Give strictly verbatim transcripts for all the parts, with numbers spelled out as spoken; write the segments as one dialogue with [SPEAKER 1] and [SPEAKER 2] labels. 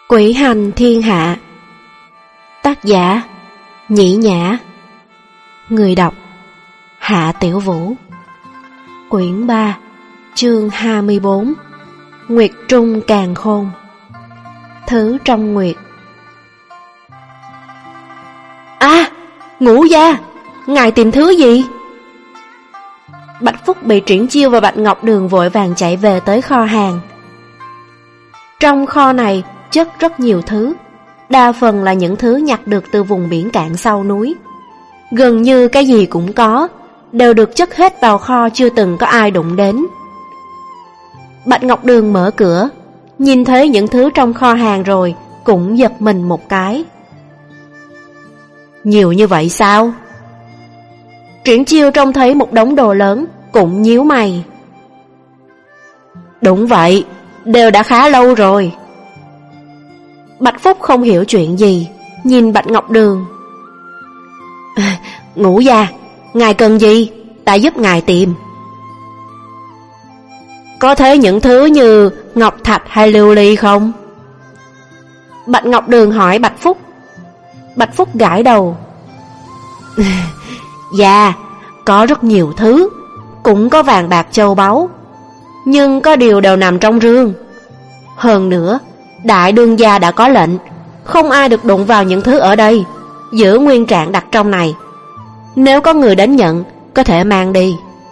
[SPEAKER 1] Quỷ hành thiên hạ. Tác giả Nhĩ Nhã. Người đọc Hạ Tiểu Vũ. Quyển ba, chương hai mươi bốn. Nguyệt trung càn khôn. Thứ trong nguyệt. À, Ngũ gia, ngài tìm thứ gì? Bạch Phúc bị Triển Chiêu và Bạch Ngọc Đường vội vàng chạy về tới kho hàng. Trong kho này chất rất nhiều thứ, đa phần là những thứ nhặt được từ vùng biển cạn sau núi. Gần như cái gì cũng có, đều được chất hết vào kho chưa từng có ai đụng đến. Bạch Ngọc Đường mở cửa, nhìn thấy những thứ trong kho hàng rồi, cũng giật mình một cái. Nhiều như vậy sao? Triển Chiêu trông thấy một đống đồ lớn, cũng nhíu mày. Đúng vậy, đều đã khá lâu rồi. Bạch Phúc không hiểu chuyện gì, nhìn Bạch Ngọc Đường. À, Ngũ gia, ngài cần gì? Ta giúp ngài tìm. Có thấy những thứ như ngọc thạch hay lưu ly không? Bạch Ngọc Đường hỏi Bạch Phúc. Bạch Phúc gãi đầu. Dạ, có rất nhiều thứ, cũng có vàng bạc châu báu, nhưng có điều đều nằm trong rương. Hơn nữa, đại đương gia đã có lệnh, không ai được đụng vào những thứ ở đây, giữ nguyên trạng đặt trong này. Nếu có người đến nhận, có thể mang đi.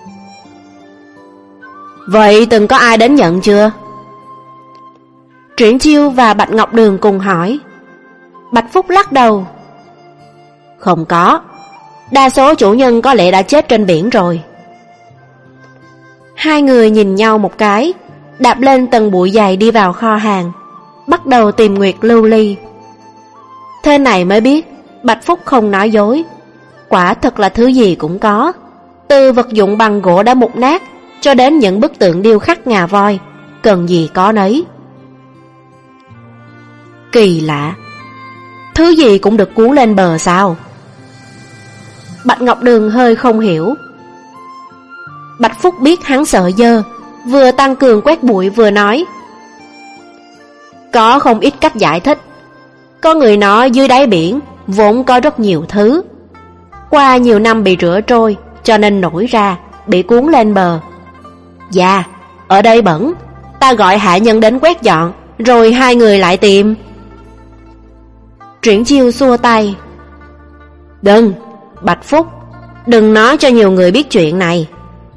[SPEAKER 1] Vậy từng có ai đến nhận chưa? Triển Chiêu và Bạch Ngọc Đường cùng hỏi. Bạch Phúc lắc đầu. Không có, đa số chủ nhân có lẽ đã chết trên biển rồi. Hai người nhìn nhau một cái, đạp lên tầng bụi dày đi vào kho hàng, bắt đầu tìm nguyệt lưu ly. Thế này mới biết Bạch Phúc không nói dối, quả thật là thứ gì cũng có, từ vật dụng bằng gỗ đã mục nát cho đến những bức tượng điêu khắc ngà voi, cần gì có nấy. Kỳ lạ, thứ gì cũng được cuốn lên bờ sao? Bạch Ngọc Đường hơi không hiểu. Bạch Phúc biết hắn sợ dơ, vừa tăng cường quét bụi vừa nói. Có không ít cách giải thích. Có người nói dưới đáy biển vốn có rất nhiều thứ, qua nhiều năm bị rửa trôi cho nên nổi ra, bị cuốn lên bờ. Dạ, ở đây bẩn, ta gọi hạ nhân đến quét dọn, rồi hai người lại tìm. Triển Chiêu xua tay. Đừng, Bạch Phúc, đừng nói cho nhiều người biết chuyện này.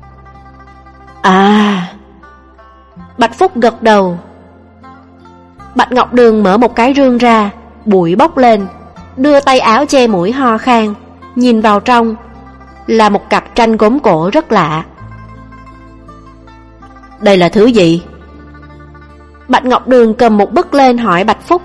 [SPEAKER 1] À, Bạch Phúc gật đầu. Bạch Ngọc Đường mở một cái rương ra, bụi bốc lên, đưa tay áo che mũi ho khan, nhìn vào trong là một cặp tranh gốm cổ rất lạ. Đây là thứ gì? Bạch Ngọc Đường cầm một bức lên hỏi Bạch Phúc.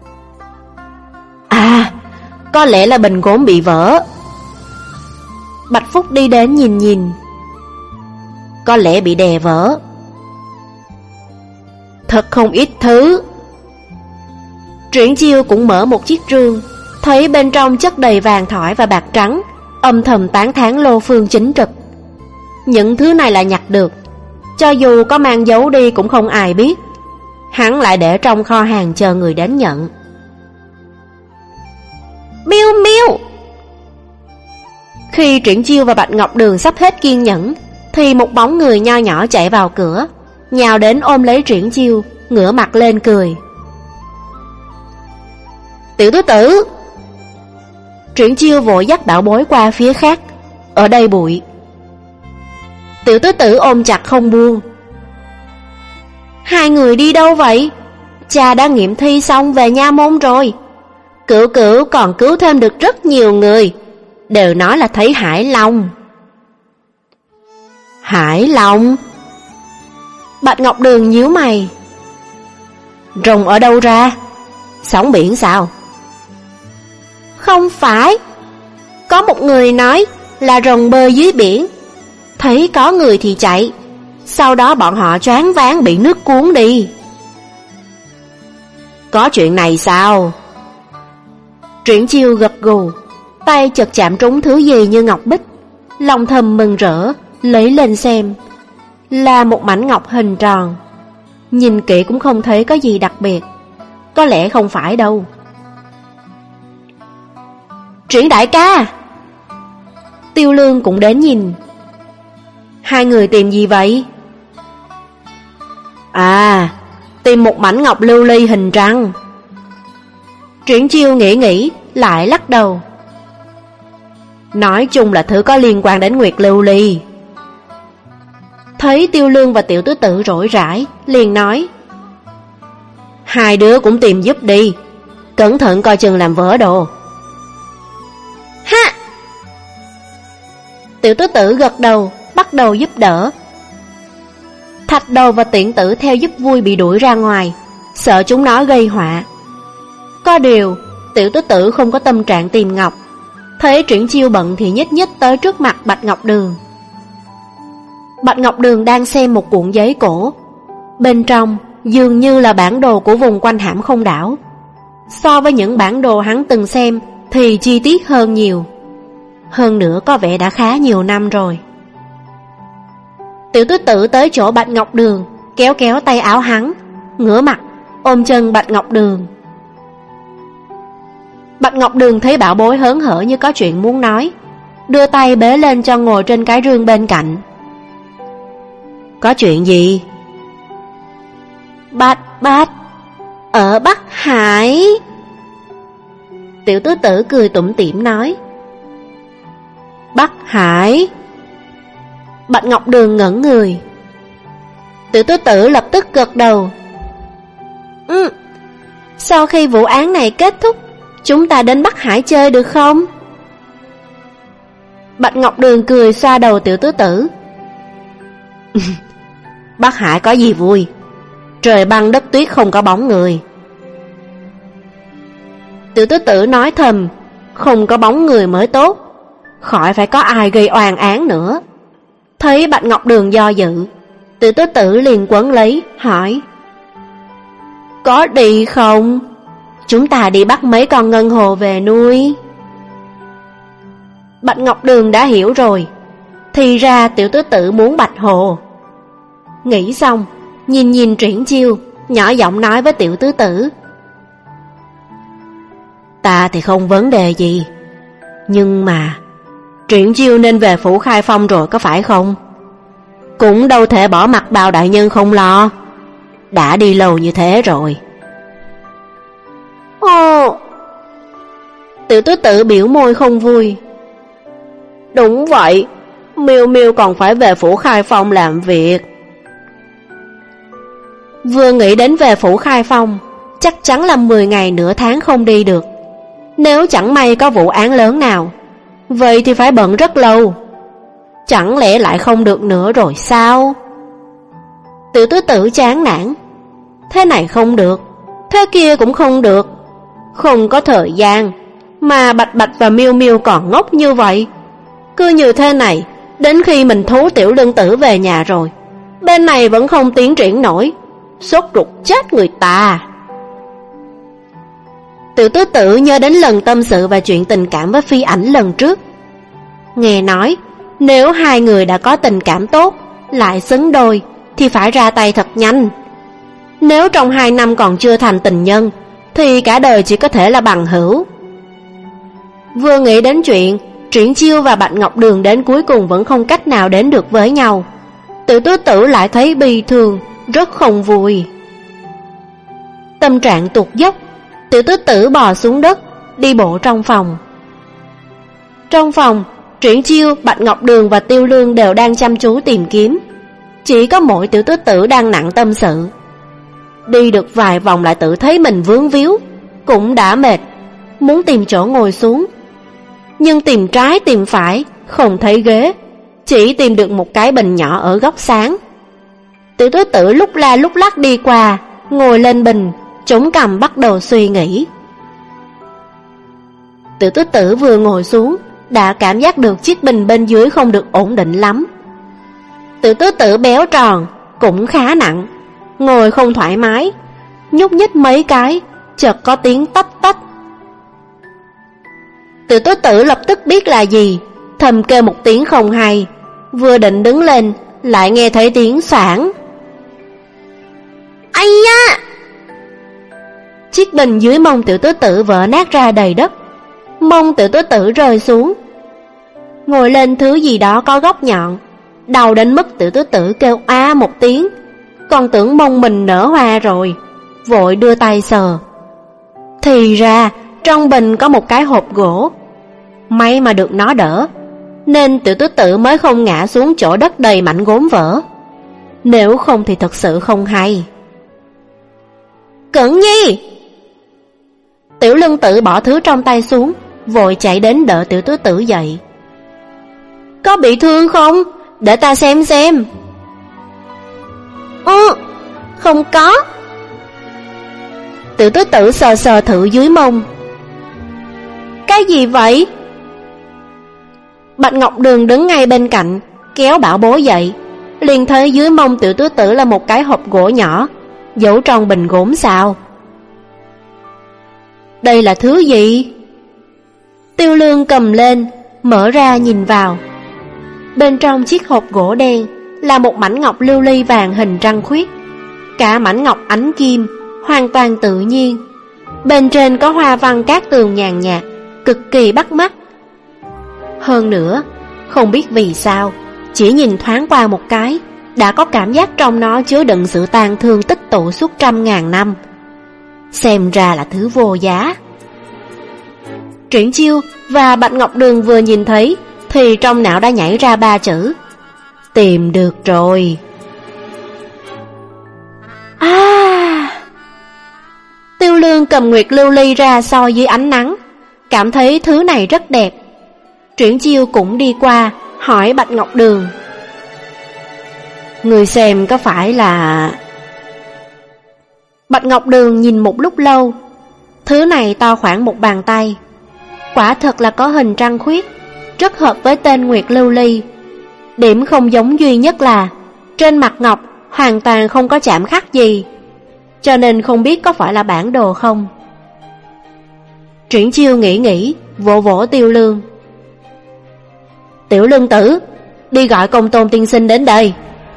[SPEAKER 1] À, có lẽ là bình gốm bị vỡ. Bạch Phúc đi đến nhìn nhìn. Có lẽ bị đè vỡ. Thật không ít thứ. Triển Chiêu cũng mở một chiếc rương, thấy bên trong chất đầy vàng thỏi và bạc trắng, âm thầm tán thán Lô Phương chính trực. Những thứ này là nhặt được, cho dù có mang giấu đi cũng không ai biết. Hắn lại để trong kho hàng chờ người đến nhận. Miu miu. Khi Triển Chiêu và Bạch Ngọc Đường sắp hết kiên nhẫn, thì một bóng người nho nhỏ chạy vào cửa, nhào đến ôm lấy Triển Chiêu, ngửa mặt lên cười. Tiểu tứ tử. Triển Chiêu vội dắt bảo bối qua phía khác, ở đây bụi. Tiểu tứ tử ôm chặt không buông. Hai người đi đâu vậy? Cha đã nghiệm thi xong về nha môn rồi. Cửu cửu còn cứu thêm được rất nhiều người, đều nói là thấy hải long. Hải long? Bạch Ngọc Đường nhíu mày. Rồng ở đâu ra? Sóng biển sao? Không phải. Có một người nói là rồng bơi dưới biển, thấy có người thì chạy, sau đó bọn họ choáng váng bị nước cuốn đi. Có chuyện này sao? Triển Chiêu gật gù, tay chợt chạm trúng thứ gì như ngọc bích, lòng thầm mừng rỡ, lấy lên xem. Là một mảnh ngọc hình tròn, nhìn kỹ cũng không thấy có gì đặc biệt, có lẽ không phải đâu. Triển đại ca! Tiêu Lương cũng đến nhìn. Hai người tìm gì vậy? À, tìm một mảnh ngọc lưu ly hình trăng. Triển Chiêu nghĩ nghĩ, lại lắc đầu. Nói chung là thứ có liên quan đến Nguyệt lưu ly. Thấy Tiêu Lương và Tiểu Tứ Tử rỗi rãi, liền nói: Hai đứa cũng tìm giúp đi, cẩn thận coi chừng làm vỡ đồ. Ha! Tiểu Tứ Tử gật đầu, bắt đầu giúp đỡ. Thạch Đầu và Tiện Tử theo giúp vui bị đuổi ra ngoài, sợ chúng nó gây họa. Có điều, Tiểu Tứ Tử không có tâm trạng tìm ngọc. Thấy Triển Chiêu bận thì nhích nhích tới trước mặt Bạch Ngọc Đường. Bạch Ngọc Đường đang xem một cuộn giấy cổ. Bên trong dường như là bản đồ của vùng quanh Hãm Không đảo. So với những bản đồ hắn từng xem thì chi tiết hơn nhiều. Hơn nữa có vẻ đã khá nhiều năm rồi. Tiểu Tứ Tử tới chỗ Bạch Ngọc Đường, kéo kéo tay áo hắn, ngửa mặt ôm chân Bạch Ngọc Đường. Bạch Ngọc Đường thấy bảo bối hớn hở như có chuyện muốn nói, đưa tay bế lên cho ngồi trên cái rương bên cạnh. Có chuyện gì? Bạch Bạch, ở Bắc Hải. Tiểu Tứ Tử cười tủm tỉm nói. Bắc Hải? Bạch Ngọc Đường ngẩn người. Tiểu Tứ Tử lập tức gật đầu. Ừ, sau khi vụ án này kết thúc, chúng ta đến Bắc Hải chơi được không? Bạch Ngọc Đường cười xoa đầu Tiểu Tứ Tử. Bắc Hải có gì vui? Trời băng đất tuyết không có bóng người. Tiểu Tứ Tử nói thầm, không có bóng người mới tốt, khỏi phải có ai gây oan án nữa. Thấy Bạch Ngọc Đường do dự, Tiểu Tứ Tử liền quấn lấy, hỏi: Có đi không? Chúng ta đi bắt mấy con ngân hồ về nuôi. Bạch Ngọc Đường đã hiểu rồi, thì ra Tiểu Tứ Tử muốn bạch hồ. Nghĩ xong, nhìn nhìn Triển Chiêu, nhỏ giọng nói với Tiểu Tứ Tử: Ta thì không vấn đề gì, nhưng mà Triển Chiêu nên về phủ Khai Phong rồi có phải không? Cũng đâu thể bỏ mặt Bào đại nhân không lo. Đã đi lâu như thế rồi. Ồ! Tiểu Tứ Tử biểu môi không vui. Đúng vậy, Miêu Miêu còn phải về phủ Khai Phong làm việc. Vừa nghĩ đến về phủ Khai Phong, chắc chắn là mười ngày nửa tháng không đi được. Nếu chẳng may có vụ án lớn nào, vậy thì phải bận rất lâu. Chẳng lẽ lại không được nữa rồi sao? Tiểu Tứ Tử chán nản. Thế này không được, thế kia cũng không được. Không có thời gian, mà Bạch Bạch và Miêu Miêu còn ngốc như vậy. Cứ như thế này, đến khi mình thú Tiểu Lương Tử về nhà rồi, bên này vẫn không tiến triển nổi, sốt ruột chết người ta. Tiểu Tứ Tử nhớ đến lần tâm sự và chuyện tình cảm với Phi Ảnh lần trước. Nghe nói, nếu hai người đã có tình cảm tốt, lại xứng đôi, thì phải ra tay thật nhanh. Nếu trong hai năm còn chưa thành tình nhân, thì cả đời chỉ có thể là bằng hữu. Vừa nghĩ đến chuyện Triển Chiêu và Bạch Ngọc Đường đến cuối cùng vẫn không cách nào đến được với nhau, Tiểu Tứ Tử lại thấy bi thương, rất không vui. Tâm trạng tụt dốc, Tiểu Tứ Tử bò xuống đất, đi bộ trong phòng. Trong phòng, Triển Chiêu, Bạch Ngọc Đường và Tiêu Lương đều đang chăm chú tìm kiếm. Chỉ có mỗi Tiểu Tứ Tử đang nặng tâm sự. Đi được vài vòng lại tự thấy mình vướng víu, cũng đã mệt, muốn tìm chỗ ngồi xuống. Nhưng tìm trái tìm phải, không thấy ghế, chỉ tìm được một cái bình nhỏ ở góc sáng. Tiểu Tứ Tử lúc la lúc lắc đi qua, ngồi lên bình, chống cằm bắt đầu suy nghĩ. Tiểu Tứ Tử vừa ngồi xuống, đã cảm giác được chiếc bình bên dưới không được ổn định lắm. Tiểu Tứ Tử béo tròn, cũng khá nặng, ngồi không thoải mái, nhúc nhích mấy cái, chợt có tiếng tách tách. Tiểu Tứ Tử lập tức biết là gì, thầm kêu một tiếng không hay, vừa định đứng lên, lại nghe thấy tiếng xoảng. Ây da! chiếc bình dưới mông Tiểu Tứ Tử vỡ nát ra đầy đất. Mông Tiểu Tứ Tử rơi xuống, ngồi lên thứ gì đó có góc nhọn, đau đến mức Tiểu Tứ Tử kêu á một tiếng, còn tưởng mông mình nở hoa rồi, vội đưa tay sờ. Thì ra trong bình có một cái hộp gỗ. May mà được nó đỡ, nên Tiểu Tứ Tử mới không ngã xuống chỗ đất đầy mảnh gốm vỡ. Nếu không thì thật sự không hay. Cẩn Nhi! Tiểu Lương Tử bỏ thứ trong tay xuống, vội chạy đến đỡ Tiểu Tứ Tử dậy. Có bị thương không? Để ta xem xem. Ừ, không có. Tiểu Tứ Tử sờ sờ thử dưới mông. Cái gì vậy? Bạch Ngọc Đường đứng ngay bên cạnh, kéo Bảo Bối dậy, liền thấy dưới mông Tiểu Tứ Tử là một cái hộp gỗ nhỏ, giấu trong bình gốm sao. Đây là thứ gì? Tiêu Lương cầm lên, mở ra nhìn vào. Bên trong chiếc hộp gỗ đen là một mảnh ngọc lưu ly vàng hình trăng khuyết. Cả mảnh ngọc ánh kim, hoàn toàn tự nhiên. Bên trên có hoa văn cát tường nhàn nhạt, cực kỳ bắt mắt. Hơn nữa, không biết vì sao, chỉ nhìn thoáng qua một cái, đã có cảm giác trong nó chứa đựng sự tang thương tích tụ suốt trăm ngàn năm. Xem ra là thứ vô giá. Triển Chiêu và Bạch Ngọc Đường vừa nhìn thấy thì trong não đã nhảy ra ba chữ: tìm được rồi. À! Tiêu Lương cầm nguyệt lưu ly ra soi dưới ánh nắng, cảm thấy thứ này rất đẹp. Triển Chiêu cũng đi qua hỏi Bạch Ngọc Đường: người xem có phải là... Bạch Ngọc Đường nhìn một lúc lâu. Thứ này to khoảng một bàn tay, quả thật là có hình trăng khuyết, rất hợp với tên nguyệt lưu ly. Điểm không giống duy nhất là trên mặt ngọc hoàn toàn không có chạm khắc gì, cho nên không biết có phải là bản đồ không. Triển Chiêu nghĩ nghĩ, vỗ vỗ Tiêu Lương: Tiểu Lương Tử, đi gọi Công Tôn tiên sinh đến đây.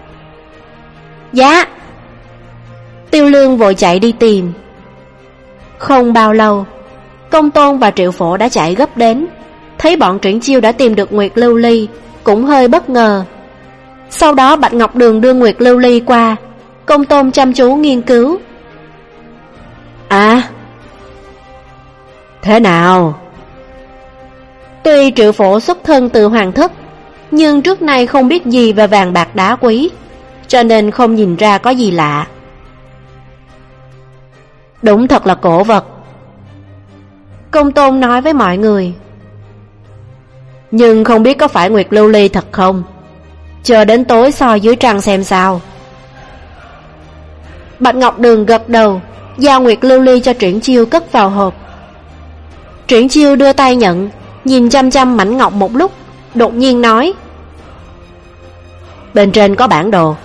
[SPEAKER 1] Dạ. Tiêu Lương vội chạy đi tìm. Không bao lâu, Công Tôn và Triệu Phổ đã chạy gấp đến, thấy bọn Triển Chiêu đã tìm được nguyệt lưu ly, cũng hơi bất ngờ. Sau đó Bạch Ngọc Đường đưa nguyệt lưu ly qua, Công Tôn chăm chú nghiên cứu. À, thế nào? Tuy Triệu Phổ xuất thân từ hoàng thất, nhưng trước nay không biết gì về vàng bạc đá quý, cho nên không nhìn ra có gì lạ. Đúng thật là cổ vật, Công Tôn nói với mọi người. Nhưng không biết có phải nguyệt lưu ly thật không? Chờ đến tối soi dưới trăng xem sao. Bạch Ngọc Đường gật đầu, giao nguyệt lưu ly cho Triển Chiêu cất vào hộp. Triển Chiêu đưa tay nhận, nhìn chăm chăm mảnh ngọc một lúc, đột nhiên nói: bên trên có bản đồ.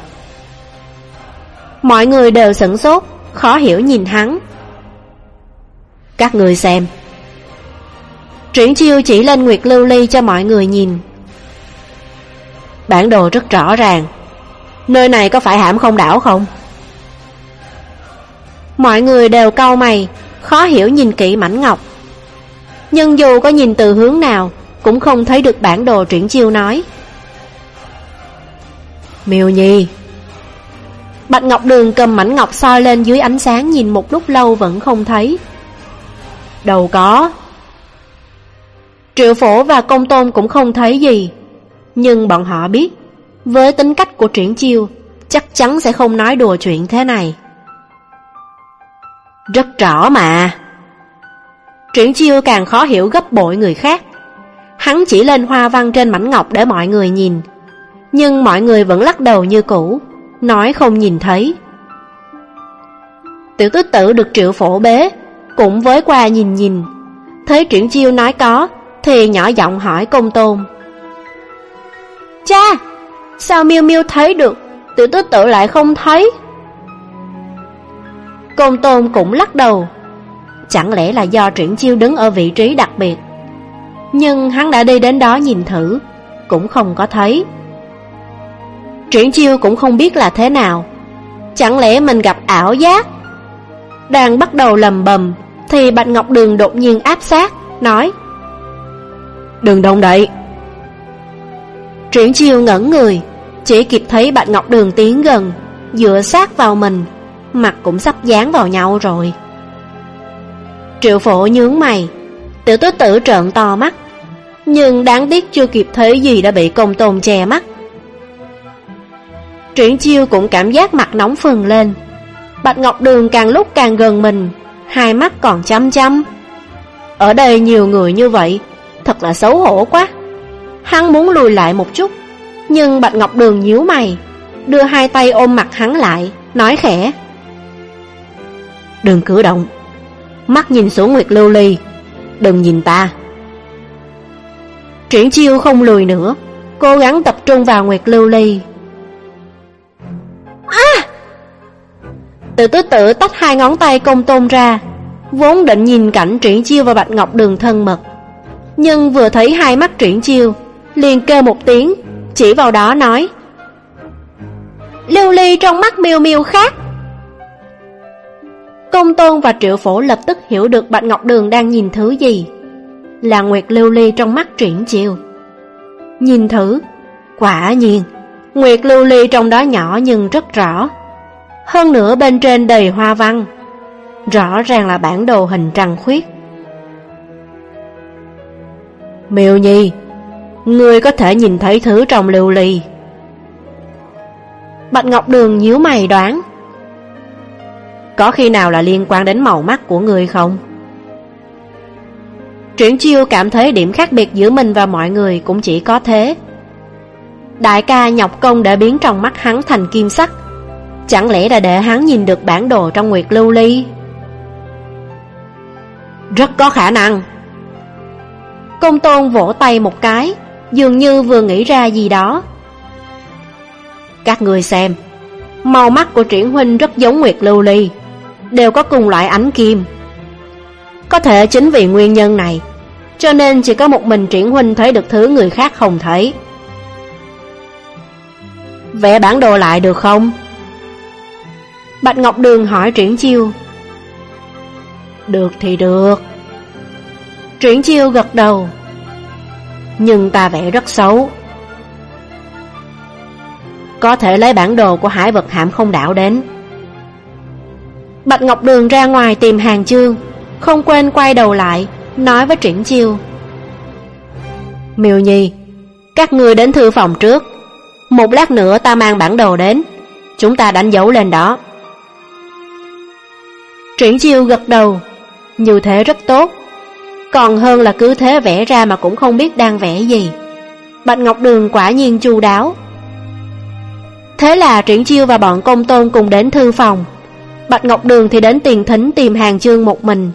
[SPEAKER 1] Mọi người đều sửng sốt, khó hiểu nhìn hắn. Các người xem. Triển Chiêu chỉ lên nguyệt lưu ly cho mọi người nhìn. Bản đồ rất rõ ràng. Nơi này có phải Hãm Không đảo không? Mọi người đều cau mày, khó hiểu nhìn kỹ mảnh ngọc. Nhưng dù có nhìn từ hướng nào, cũng không thấy được bản đồ Triển Chiêu nói. Miêu Nhi. Bạch Ngọc Đường cầm mảnh ngọc soi lên dưới ánh sáng, nhìn một lúc lâu vẫn không thấy. Đâu có. Triệu Phổ và Công Tôn cũng không thấy gì, nhưng bọn họ biết, với tính cách của Triển Chiêu, chắc chắn sẽ không nói đùa chuyện thế này. Rất rõ mà. Triển Chiêu càng khó hiểu gấp bội người khác. Hắn chỉ lên hoa văn trên mảnh ngọc để mọi người nhìn, nhưng mọi người vẫn lắc đầu như cũ, nói không nhìn thấy. Tiểu Tứ Tử được Triệu Phổ bế, cũng với qua nhìn nhìn, thấy Triển Chiêu nói có, thì nhỏ giọng hỏi Công Tôn: Cha, sao Miêu Miêu thấy được, Tiểu Tứ Tử lại không thấy? Công Tôn cũng lắc đầu. Chẳng lẽ là do Triển Chiêu đứng ở vị trí đặc biệt? Nhưng hắn đã đi đến đó nhìn thử, cũng không có thấy. Triển Chiêu cũng không biết là thế nào. Chẳng lẽ mình gặp ảo giác? Đang bắt đầu lầm bầm thì Bạch Ngọc Đường đột nhiên áp sát, nói: "Đừng động đậy." Triển Chiêu ngẩn người, chỉ kịp thấy Bạch Ngọc Đường tiến gần, dựa sát vào mình, mặt cũng sắp dán vào nhau rồi. Triệu Phổ nhướng mày, Tiểu Tứ Tử trợn to mắt, nhưng đáng tiếc chưa kịp thấy gì đã bị Công Tôn che mắt. Triển Chiêu cũng cảm giác mặt nóng phừng lên. Bạch Ngọc Đường càng lúc càng gần mình, hai mắt còn chăm chăm. Ở đây nhiều người như vậy, thật là xấu hổ quá. Hắn muốn lùi lại một chút, nhưng Bạch Ngọc Đường nhíu mày, đưa hai tay ôm mặt hắn lại, nói khẽ: "Đừng cử động, mắt nhìn xuống Nguyệt Lưu Ly, đừng nhìn ta." Triển Chiêu không lùi nữa, cố gắng tập trung vào Nguyệt Lưu Ly. À! Từ Tứ Tử tách hai ngón tay Công Tôn ra, vốn định nhìn cảnh Triển Chiêu và Bạch Ngọc Đường thân mật, nhưng vừa thấy hai mắt Triển Chiêu, liền kêu một tiếng, chỉ vào đó nói: "Lưu Ly trong mắt Miêu Miêu khác." Công Tôn và Triệu Phổ lập tức hiểu được Bạch Ngọc Đường đang nhìn thứ gì, là Nguyệt Lưu Ly trong mắt Triển Chiêu. Nhìn thử, quả nhiên Nguyệt Lưu Ly trong đó nhỏ nhưng rất rõ, hơn nữa bên trên đầy hoa văn, rõ ràng là bản đồ hình trăng khuyết. "Miêu Nhi, ngươi có thể nhìn thấy thứ trong lưu ly." Bạch Ngọc Đường nhíu mày đoán: "Có khi nào là liên quan đến màu mắt của ngươi không?" Triển Chiêu cảm thấy điểm khác biệt giữa mình và mọi người cũng chỉ có thế. Đại ca nhọc công để biến trong mắt hắn thành kim sắc, chẳng lẽ là để hắn nhìn được bản đồ trong Nguyệt Lưu Ly? "Rất có khả năng." Công Tôn vỗ tay một cái, dường như vừa nghĩ ra gì đó. "Các người xem, màu mắt của Triển huynh rất giống Nguyệt Lưu Ly, đều có cùng loại ánh kim. Có thể chính vì nguyên nhân này, cho nên chỉ có một mình Triển huynh thấy được thứ người khác không thấy." "Vẽ bản đồ lại được không?" Bạch Ngọc Đường hỏi Triển Chiêu. "Được thì được." Triển Chiêu gật đầu. "Nhưng ta vẽ rất xấu." "Có thể lấy bản đồ của Hải Vật Hạm Không Đảo đến." Bạch Ngọc Đường ra ngoài tìm Hàng Chương, không quên quay đầu lại nói với Triển Chiêu: "Miêu Nhi, các ngươi đến thư phòng trước, một lát nữa ta mang bản đồ đến, chúng ta đánh dấu lên đó." Triển Chiêu gật đầu, như thế rất tốt, còn hơn là cứ thế vẽ ra mà cũng không biết đang vẽ gì. Bạch Ngọc Đường quả nhiên chu đáo. Thế là Triển Chiêu và bọn Công Tôn cùng đến thư phòng, Bạch Ngọc Đường thì đến tiền thính tìm Hàng Chương một mình.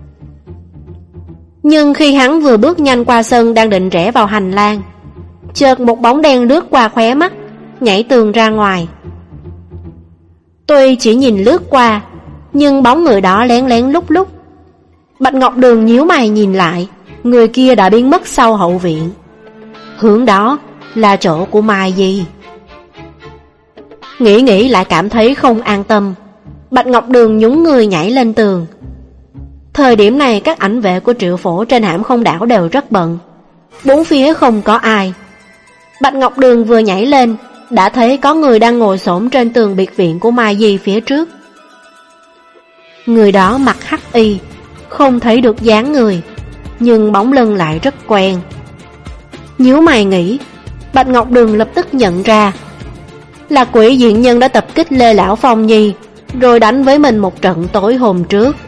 [SPEAKER 1] Nhưng khi hắn vừa bước nhanh qua sân đang định rẽ vào hành lang, chợt một bóng đen lướt qua khóe mắt, nhảy tường ra ngoài. Tuy chỉ nhìn lướt qua, nhưng bóng người đó lén lén lúc lúc. Bạch Ngọc Đường nhíu mày nhìn lại, người kia đã biến mất sau hậu viện. Hướng đó là chỗ của Mai Di. Nghĩ nghĩ lại cảm thấy không an tâm, Bạch Ngọc Đường nhún người nhảy lên tường. Thời điểm này các ảnh vệ của Triệu Phổ trên Hãm Không Đảo đều rất bận, bốn phía không có ai. Bạch Ngọc Đường vừa nhảy lên đã thấy có người đang ngồi xổm trên tường biệt viện của Mai Di phía trước. Người đó mặc hắc y, không thấy được dáng người, nhưng bóng lưng lại rất quen. Nhíu mày nghĩ, Bạch Ngọc Đường lập tức nhận ra là quỷ diện nhân đã tập kích Lê Lão Phong Nhi, rồi đánh với mình một trận tối hôm trước.